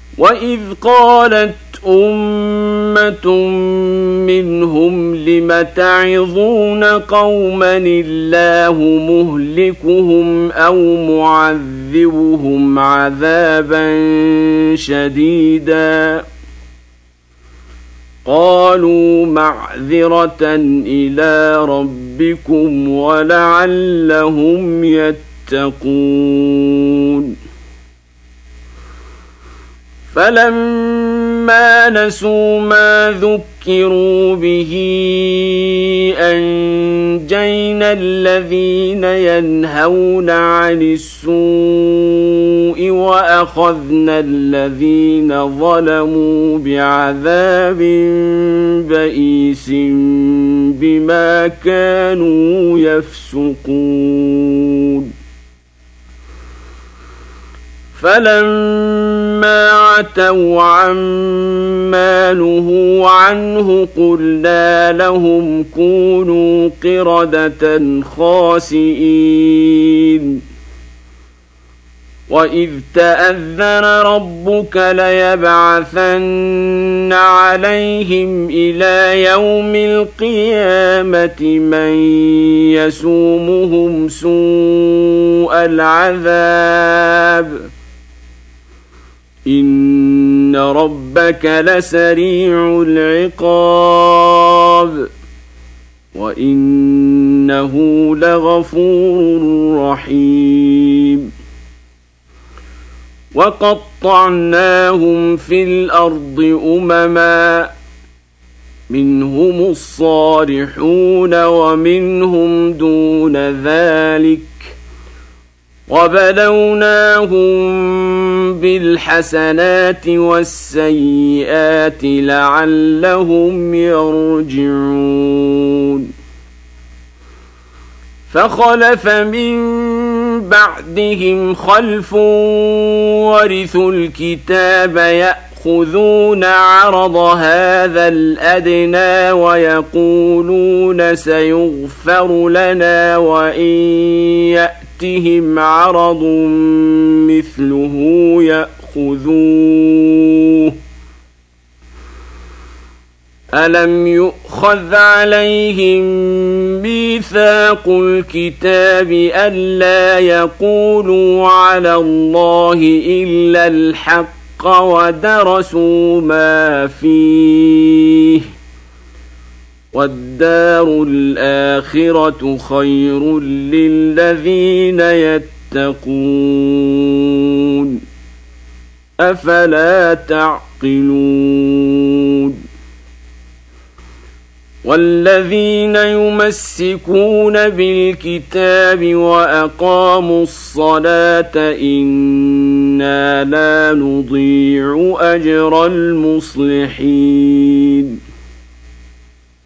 وإذ قالت أمة منهم لم تعظون قوما الله مهلكهم أو معذبهم عذابا شديدا قالوا معذرة إلى ربكم ولعلهم يتقون فلما نسوا ما ذكروا به أنجينا الذين ينهون عن السوء وأخذنا الذين ظلموا بعذاب بئيس بما كانوا يفسقون فلما عتوا عما نهوا عنه قلنا لهم كونوا قردة خاسئين وإذ تأذن ربك ليبعثن عليهم إلى يوم القيامة من يسومهم سوء العذاب إن ربك لسريع العقاب وإنه لغفور رحيم وقطعناهم في الأرض أمما منهم الصالحون ومنهم دون ذلك وبلوناهم بالحسنات والسيئات لعلهم يرجعون فخلف من بعدهم خلف ورثوا الكتاب يأخذون عرض هذا الأدنى ويقولون سيغفر لنا وإن يأتهم عرض مثله يأخذوه ألم يؤخذ عليهم ميثاق الكتاب ألا يقولوا على الله إلا الحق ودرسوا ما فيه والدار الآخرة خير للذين يتقون أفلا تعقلون والذين يمسكون بالكتاب وأقاموا الصلاة إنا لا نضيع أجر المصلحين